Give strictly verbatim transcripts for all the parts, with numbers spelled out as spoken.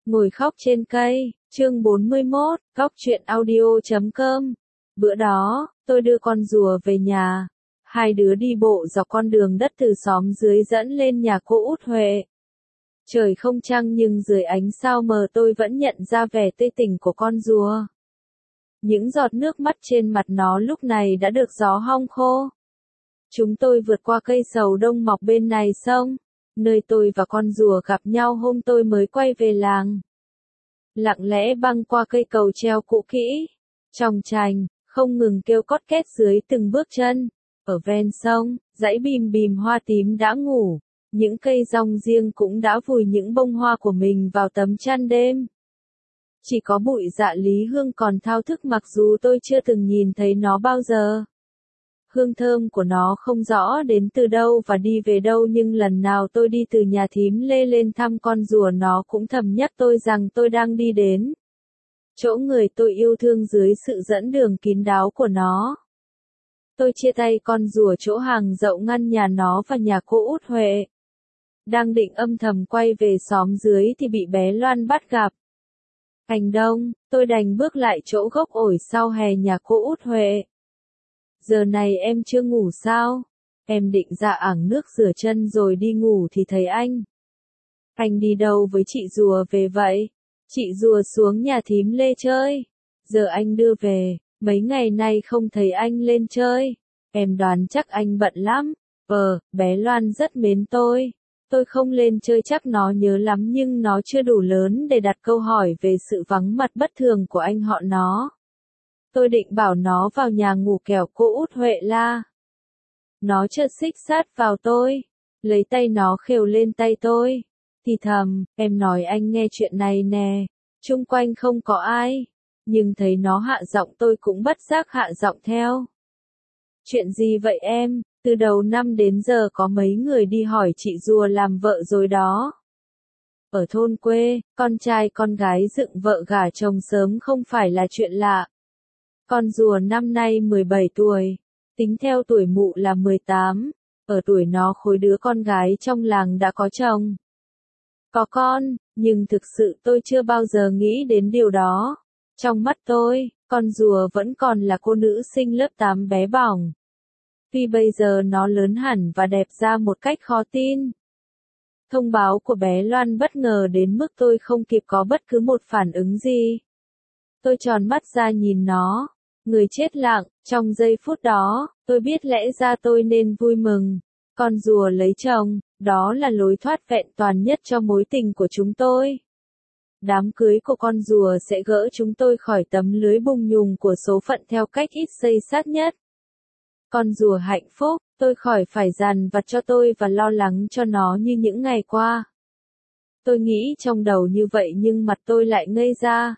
Ngồi khóc trên cây, chương bốn mươi mốt, góc truyện audio chấm com. Bữa đó, tôi đưa con rùa về nhà. Hai đứa đi bộ dọc con đường đất từ xóm dưới dẫn lên nhà cô Út Huệ. Trời không trăng nhưng dưới ánh sao mờ tôi vẫn nhận ra vẻ tươi tỉnh của con rùa. Những giọt nước mắt trên mặt nó lúc này đã được gió hong khô. Chúng tôi vượt qua cây sầu đông mọc bên này sông, nơi tôi và con rùa gặp nhau hôm tôi mới quay về làng. Lặng lẽ băng qua cây cầu treo cũ kỹ, trong chành, không ngừng kêu cót két dưới từng bước chân. Ở ven sông, dãy bìm bìm hoa tím đã ngủ, những cây rong riêng cũng đã vùi những bông hoa của mình vào tấm chăn đêm. Chỉ có bụi dạ lý hương còn thao thức mặc dù tôi chưa từng nhìn thấy nó bao giờ. Hương thơm của nó không rõ đến từ đâu và đi về đâu nhưng lần nào tôi đi từ nhà thím Lê lên thăm con rùa nó cũng thầm nhắc tôi rằng tôi đang đi đến chỗ người tôi yêu thương dưới sự dẫn đường kín đáo của nó. Tôi chia tay con rùa chỗ hàng dậu ngăn nhà nó và nhà cô Út Huệ. Đang định âm thầm quay về xóm dưới thì bị bé Loan bắt gặp. Hành đông, tôi đành bước lại chỗ gốc ổi sau hè nhà cô Út Huệ. Giờ này em chưa ngủ sao? Em định ra ảng nước rửa chân rồi đi ngủ thì thấy anh. Anh đi đâu với chị rùa về vậy? Chị rùa xuống nhà thím Lê chơi. Giờ anh đưa về, mấy ngày nay không thấy anh lên chơi. Em đoán chắc anh bận lắm. Ờ, bé Loan rất mến tôi. Tôi không lên chơi chắc nó nhớ lắm nhưng nó chưa đủ lớn để đặt câu hỏi về sự vắng mặt bất thường của anh họ nó. Tôi định bảo nó vào nhà ngủ kẻo cô Út Huệ la. Nó chợt xích sát vào tôi, lấy tay nó khều lên tay tôi. Thì thầm, em nói anh nghe chuyện này nè, chung quanh không có ai. Nhưng thấy nó hạ giọng tôi cũng bất giác hạ giọng theo. Chuyện gì vậy em, từ đầu năm đến giờ có mấy người đi hỏi chị rùa làm vợ rồi đó. Ở thôn quê, con trai con gái dựng vợ gả chồng sớm không phải là chuyện lạ. Con rùa năm nay mười bảy tuổi, tính theo tuổi mụ là mười tám, ở tuổi nó khối đứa con gái trong làng đã có chồng. Có con, nhưng thực sự tôi chưa bao giờ nghĩ đến điều đó. Trong mắt tôi, con rùa vẫn còn là cô nữ sinh lớp tám bé bỏng. Tuy bây giờ nó lớn hẳn và đẹp ra một cách khó tin. Thông báo của bé Loan bất ngờ đến mức tôi không kịp có bất cứ một phản ứng gì. Tôi tròn mắt ra nhìn nó. Người chết lặng, trong giây phút đó, tôi biết lẽ ra tôi nên vui mừng. Con rùa lấy chồng, đó là lối thoát vẹn toàn nhất cho mối tình của chúng tôi. Đám cưới của con rùa sẽ gỡ chúng tôi khỏi tấm lưới bùng nhùng của số phận theo cách ít xây sát nhất. Con rùa hạnh phúc, tôi khỏi phải dằn vặt cho tôi và lo lắng cho nó như những ngày qua. Tôi nghĩ trong đầu như vậy nhưng mặt tôi lại ngây ra.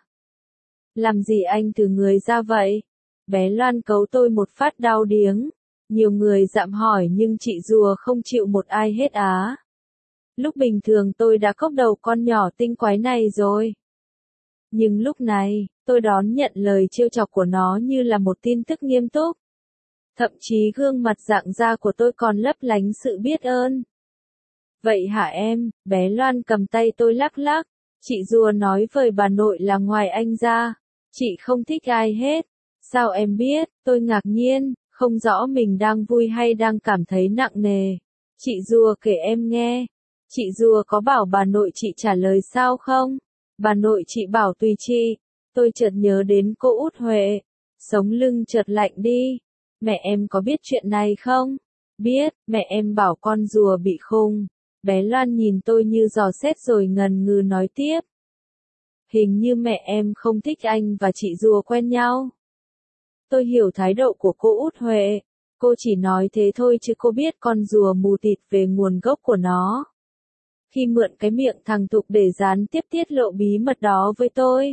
Làm gì anh từ người ra vậy? Bé Loan cấu tôi một phát đau điếng. Nhiều người dạm hỏi nhưng chị rùa không chịu một ai hết á. Lúc bình thường tôi đã cốc đầu con nhỏ tinh quái này rồi. Nhưng lúc này, tôi đón nhận lời trêu chọc của nó như là một tin tức nghiêm túc. Thậm chí gương mặt rạng ra của tôi còn lấp lánh sự biết ơn. Vậy hả em? Bé Loan cầm tay tôi lắc lắc. Chị rùa nói với bà nội là ngoài anh ra, chị không thích ai hết. Sao em biết? Tôi ngạc nhiên, không rõ mình đang vui hay đang cảm thấy nặng nề. Chị rùa kể em nghe. Chị rùa có bảo bà nội chị trả lời sao không? Bà nội chị bảo tùy chị. Tôi chợt nhớ đến cô Út Huệ. Sống lưng chợt lạnh đi. Mẹ em có biết chuyện này không? Biết, mẹ em bảo con rùa bị khùng. Bé Loan nhìn tôi như dò xét rồi ngần ngừ nói tiếp. Hình như mẹ em không thích anh và chị rùa quen nhau. Tôi hiểu thái độ của cô Út Huệ. Cô chỉ nói thế thôi chứ cô biết con rùa mù tịt về nguồn gốc của nó. Khi mượn cái miệng thằng Thục để gián tiếp tiết lộ bí mật đó với tôi.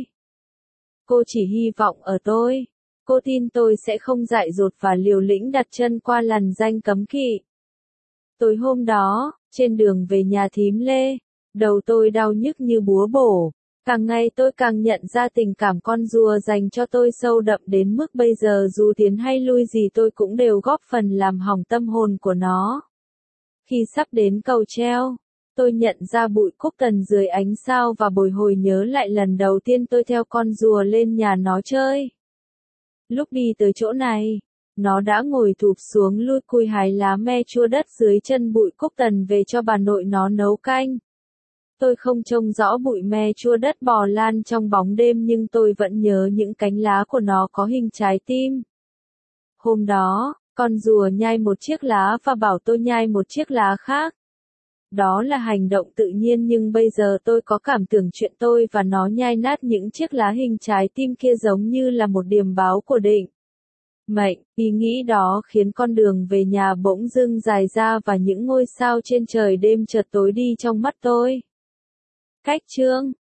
Cô chỉ hy vọng ở tôi. Cô tin tôi sẽ không dại dột và liều lĩnh đặt chân qua lằn ranh cấm kỵ. Tối hôm đó, trên đường về nhà thím Lê, đầu tôi đau nhức như búa bổ. Càng ngày tôi càng nhận ra tình cảm con rùa dành cho tôi sâu đậm đến mức bây giờ dù tiến hay lui gì tôi cũng đều góp phần làm hỏng tâm hồn của nó. Khi sắp đến cầu treo, Tôi nhận ra bụi cúc tần dưới ánh sao và bồi hồi nhớ lại lần đầu tiên tôi theo con rùa lên nhà nó chơi. Lúc đi tới chỗ này, nó đã ngồi thụp xuống lui cui hái lá me chua đất dưới chân bụi cúc tần về cho bà nội nó nấu canh. Tôi không trông rõ bụi me chua đất bò lan trong bóng đêm nhưng tôi vẫn nhớ những cánh lá của nó có hình trái tim. Hôm đó, con rùa nhai một chiếc lá và bảo tôi nhai một chiếc lá khác. Đó là hành động tự nhiên nhưng bây giờ tôi có cảm tưởng chuyện tôi và nó nhai nát những chiếc lá hình trái tim kia giống như là một điềm báo của định mệnh. Ý nghĩ đó khiến con đường về nhà bỗng dưng dài ra và những ngôi sao trên trời đêm chợt tối đi trong mắt tôi. Cách chương